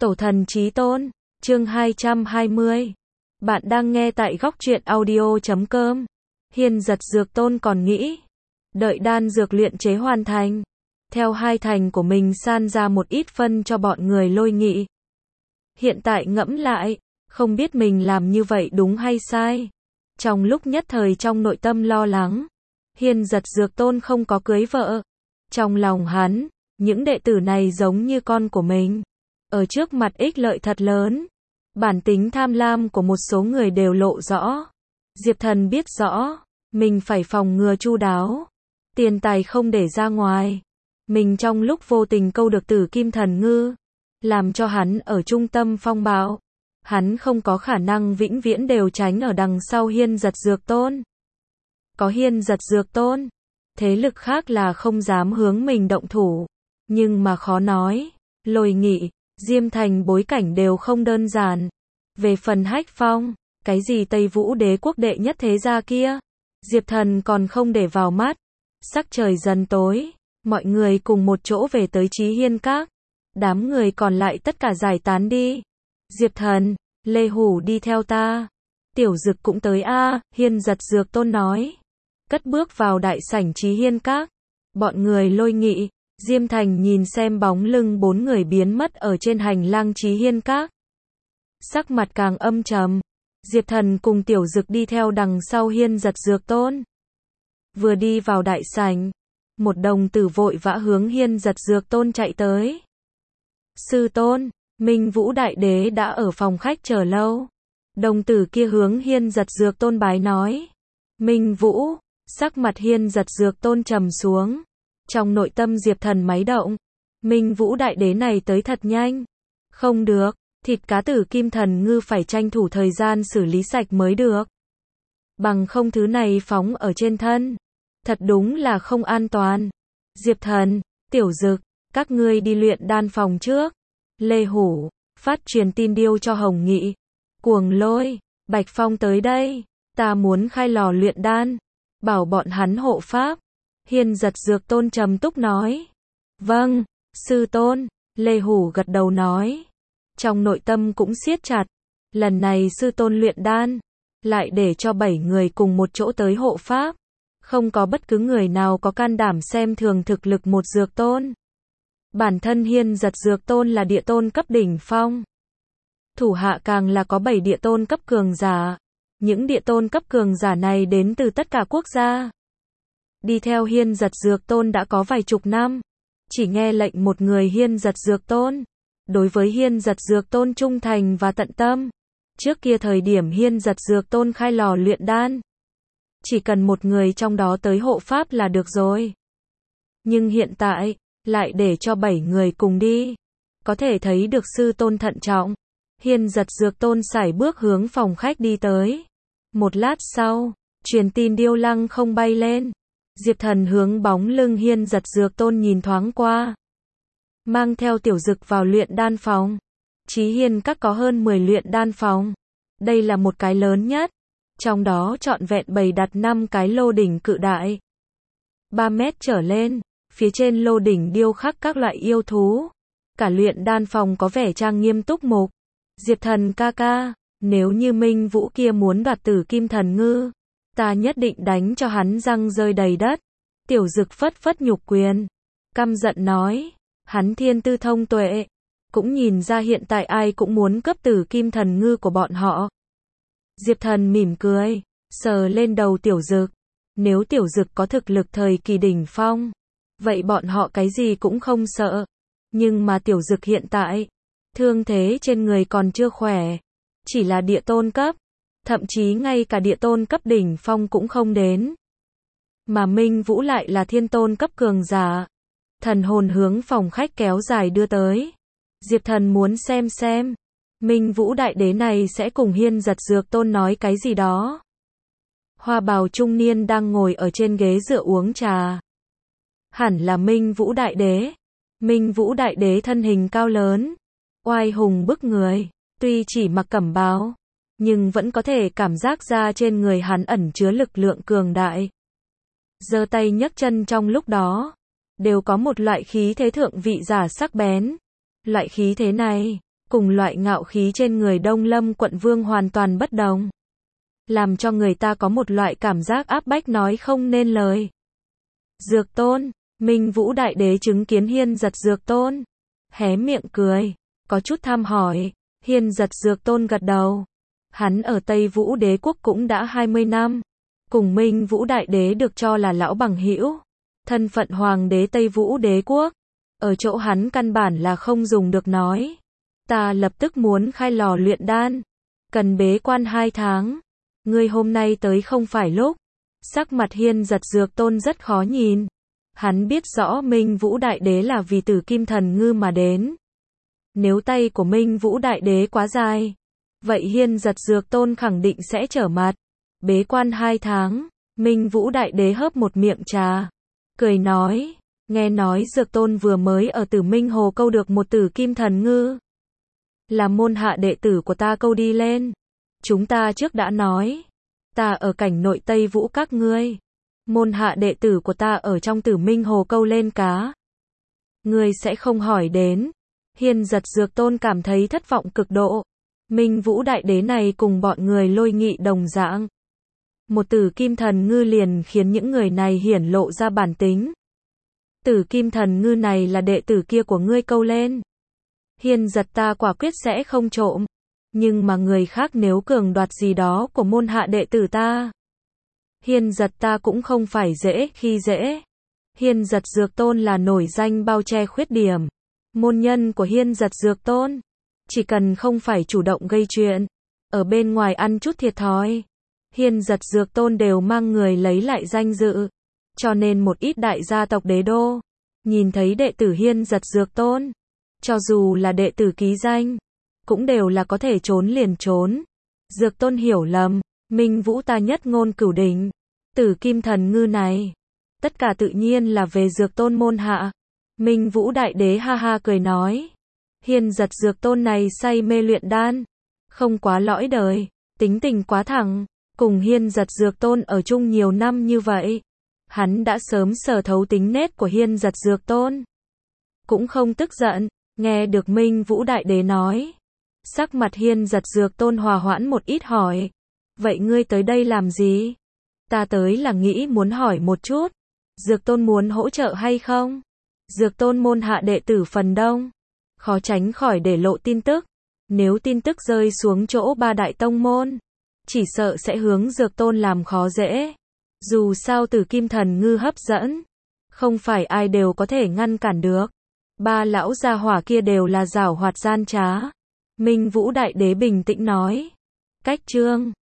Tổ thần chí tôn, chương 220. Bạn đang nghe tại góc truyện audio.com. Hiên giật dược tôn còn nghĩ, đợi đan dược luyện chế hoàn thành, theo hai thành của mình san ra một ít phân cho bọn người Lôi Nghị. Hiện tại ngẫm lại, không biết mình làm như vậy đúng hay sai. Trong lúc nhất thời trong nội tâm lo lắng, Hiên giật dược tôn không có cưới vợ. Trong lòng hắn, những đệ tử này giống như con của mình. Ở trước mặt ích lợi thật lớn, bản tính tham lam của một số người đều lộ rõ. Diệp Thần biết rõ, mình phải phòng ngừa chu đáo, tiền tài không để ra ngoài. Mình trong lúc vô tình câu được Tử Kim Thần Ngư, làm cho hắn ở trung tâm phong bạo. Hắn không có khả năng vĩnh viễn đều tránh ở đằng sau Hiên giật dược tôn. Có Hiên giật dược tôn, thế lực khác là không dám hướng mình động thủ. Nhưng mà khó nói, Lôi Nghị, Diêm Thành bối cảnh đều không đơn giản. Về phần Hách Phong, cái gì Tây Vũ đế quốc đệ nhất thế gia kia, Diệp Thần còn không để vào mắt. Sắc trời dần tối, mọi người cùng một chỗ về tới Chí Hiên Các. Đám người còn lại tất cả giải tán đi. Diệp Thần, Lê Hủ đi theo ta. Tiểu Dực cũng tới a, Hiên giật dược tôn nói. Cất bước vào đại sảnh Chí Hiên Các. Bọn người Lôi Nghị, Diêm Thành nhìn xem bóng lưng bốn người biến mất ở trên hành lang Chí Hiên Các. Sắc mặt càng âm trầm. Diệp Thần cùng Tiểu Dực đi theo đằng sau Hiên giật dược tôn. Vừa đi vào đại sảnh, một đồng tử vội vã hướng Hiên giật dược tôn chạy tới. Sư tôn, Minh Vũ Đại Đế đã ở phòng khách chờ lâu. Đồng tử kia hướng Hiên giật dược tôn bái nói. Minh Vũ, sắc mặt Hiên giật dược tôn trầm xuống. Trong nội tâm Diệp Thần máy động. Minh Vũ Đại Đế này tới thật nhanh. Không được, thịt cá Tử Kim Thần Ngư phải tranh thủ thời gian xử lý sạch mới được. Bằng không thứ này phóng ở trên thân, thật đúng là không an toàn. Diệp Thần, Tiểu Dực, các ngươi đi luyện đan phòng trước. Lê Hủ, phát truyền tin điêu cho Hồng Nghị. Cuồng Lôi, Bạch Phong tới đây. Ta muốn khai lò luyện đan. Bảo bọn hắn hộ pháp. Hiên giật dược tôn trầm túc nói. Vâng, sư tôn. Lê Hủ gật đầu nói. Trong nội tâm cũng siết chặt. Lần này sư tôn luyện đan, lại để cho 7 người cùng một chỗ tới hộ pháp. Không có bất cứ người nào có can đảm xem thường thực lực một dược tôn. Bản thân Hiên giật dược tôn là địa tôn cấp đỉnh phong. Thủ hạ càng là có 7 địa tôn cấp cường giả. Những địa tôn cấp cường giả này đến từ tất cả quốc gia. Đi theo Hiên giật dược tôn đã có vài chục năm. Chỉ nghe lệnh một người Hiên giật dược tôn. Đối với Hiên giật dược tôn trung thành và tận tâm. Trước kia thời điểm Hiên giật dược tôn khai lò luyện đan, chỉ cần một người trong đó tới hộ pháp là được rồi. Nhưng hiện tại, lại để cho 7 người cùng đi. Có thể thấy được sư tôn thận trọng. Hiên giật dược tôn sải bước hướng phòng khách đi tới. Một lát sau, truyền tin điêu lăng không bay lên. Diệp Thần hướng bóng lưng Hiên giật dược tôn nhìn thoáng qua. Mang theo Tiểu Dực vào luyện đan phòng. Chí Hiên Các có hơn 10 luyện đan phòng. Đây là một cái lớn nhất. Trong đó trọn vẹn bày đặt 5 cái lô đỉnh cự đại. 3 mét trở lên, phía trên lô đỉnh điêu khắc các loại yêu thú. Cả luyện đan phòng có vẻ trang nghiêm túc mục. Diệp Thần ca ca, nếu như Minh Vũ kia muốn đoạt Tử Kim Thần Ngư, ta nhất định đánh cho hắn răng rơi đầy đất. Tiểu Dực phất phất nhục quyền, căm giận nói, hắn thiên tư thông tuệ, cũng nhìn ra hiện tại ai cũng muốn cướp Tử Kim Thần Ngư của bọn họ. Diệp Thần mỉm cười, sờ lên đầu Tiểu Dực. Nếu Tiểu Dực có thực lực thời kỳ đỉnh phong, vậy bọn họ cái gì cũng không sợ. Nhưng mà Tiểu Dực hiện tại, thương thế trên người còn chưa khỏe, chỉ là địa tôn cấp, thậm chí ngay cả địa tôn cấp đỉnh phong cũng không đến. Mà Minh Vũ lại là thiên tôn cấp cường giả. Thần hồn hướng phòng khách kéo dài đưa tới. Diệp Thần muốn xem Minh Vũ Đại Đế này sẽ cùng Hiên giật dược tôn nói cái gì đó. Hoa bào trung niên đang ngồi ở trên ghế dựa uống trà. Hẳn là Minh Vũ Đại Đế. Minh Vũ Đại Đế thân hình cao lớn, oai hùng bức người, tuy chỉ mặc cẩm bào, nhưng vẫn có thể cảm giác ra trên người hắn ẩn chứa lực lượng cường đại. Giơ tay nhấc chân trong lúc đó, đều có một loại khí thế thượng vị giả sắc bén. Loại khí thế này, cùng loại ngạo khí trên người Đông Lâm quận vương hoàn toàn bất đồng. Làm cho người ta có một loại cảm giác áp bách nói không nên lời. Dược Tôn, Minh Vũ Đại Đế chứng kiến Hiên Giật Dược Tôn. Hé miệng cười, có chút tham hỏi. Hiên Giật Dược Tôn gật đầu. Hắn ở Tây Vũ Đế Quốc cũng đã 20 năm. Cùng Minh Vũ Đại Đế được cho là lão bằng hữu. Thân phận Hoàng đế Tây Vũ Đế Quốc. Ở chỗ hắn căn bản là không dùng được nói. Ta lập tức muốn khai lò luyện đan. Cần bế quan 2 tháng. Ngươi hôm nay tới không phải lúc. Sắc mặt Hiên Giật Dược Tôn rất khó nhìn. Hắn biết rõ Minh Vũ Đại Đế là vì Tử Kim Thần Ngư mà đến. Nếu tay của Minh Vũ Đại Đế quá dài, vậy Hiên Giật Dược Tôn khẳng định sẽ trở mặt. Bế quan 2 tháng, Minh Vũ Đại Đế hớp một miệng trà. Cười nói, nghe nói Dược Tôn vừa mới ở Tử Minh Hồ câu được một Tử Kim Thần Ngư. Là môn hạ đệ tử của ta câu đi lên. Chúng ta trước đã nói, ta ở cảnh nội Tây Vũ các ngươi. Môn hạ đệ tử của ta ở trong Tử Minh Hồ câu lên cá. Ngươi sẽ không hỏi đến. Hiên Giật Dược Tôn cảm thấy thất vọng cực độ. Minh Vũ Đại Đế này cùng bọn người Lôi Nghị đồng dạng. Một Tử Kim Thần Ngư liền khiến những người này hiển lộ ra bản tính. Tử Kim Thần Ngư này là đệ tử kia của ngươi câu lên. Hiên Giật ta quả quyết sẽ không trộm. Nhưng mà người khác nếu cường đoạt gì đó của môn hạ đệ tử ta, Hiên Giật ta cũng không phải dễ khi dễ. Hiên Giật Dược Tôn là nổi danh bao che khuyết điểm. Môn nhân của Hiên Giật Dược Tôn, chỉ cần không phải chủ động gây chuyện, ở bên ngoài ăn chút thiệt thòi, Hiên Giật Dược Tôn đều mang người lấy lại danh dự. Cho nên một ít đại gia tộc đế đô, nhìn thấy đệ tử Hiên Giật Dược Tôn, cho dù là đệ tử ký danh, cũng đều là có thể trốn liền trốn. Dược Tôn hiểu lầm, Minh Vũ ta nhất ngôn cửu đỉnh, Tử Kim Thần Ngư này, tất cả tự nhiên là về Dược Tôn môn hạ. Minh Vũ Đại Đế ha ha cười nói, Hiên Giật Dược Tôn này say mê luyện đan, không quá lõi đời, tính tình quá thẳng, cùng Hiên Giật Dược Tôn ở chung nhiều năm như vậy, hắn đã sớm sở thấu tính nết của Hiên Giật Dược Tôn. Cũng không tức giận, nghe được Minh Vũ Đại Đế nói, sắc mặt Hiên Giật Dược Tôn hòa hoãn một ít hỏi, vậy ngươi tới đây làm gì? Ta tới là nghĩ muốn hỏi một chút, Dược Tôn muốn hỗ trợ hay không? Dược Tôn môn hạ đệ tử phần đông, khó tránh khỏi để lộ tin tức. Nếu tin tức rơi xuống chỗ 3 đại tông môn, chỉ sợ sẽ hướng Dược Tôn làm khó dễ. Dù sao Tử Kim Thần Ngư hấp dẫn, không phải ai đều có thể ngăn cản được. 3 lão gia hỏa kia đều là giảo hoạt gian trá. Minh Vũ Đại Đế bình tĩnh nói. Cách chương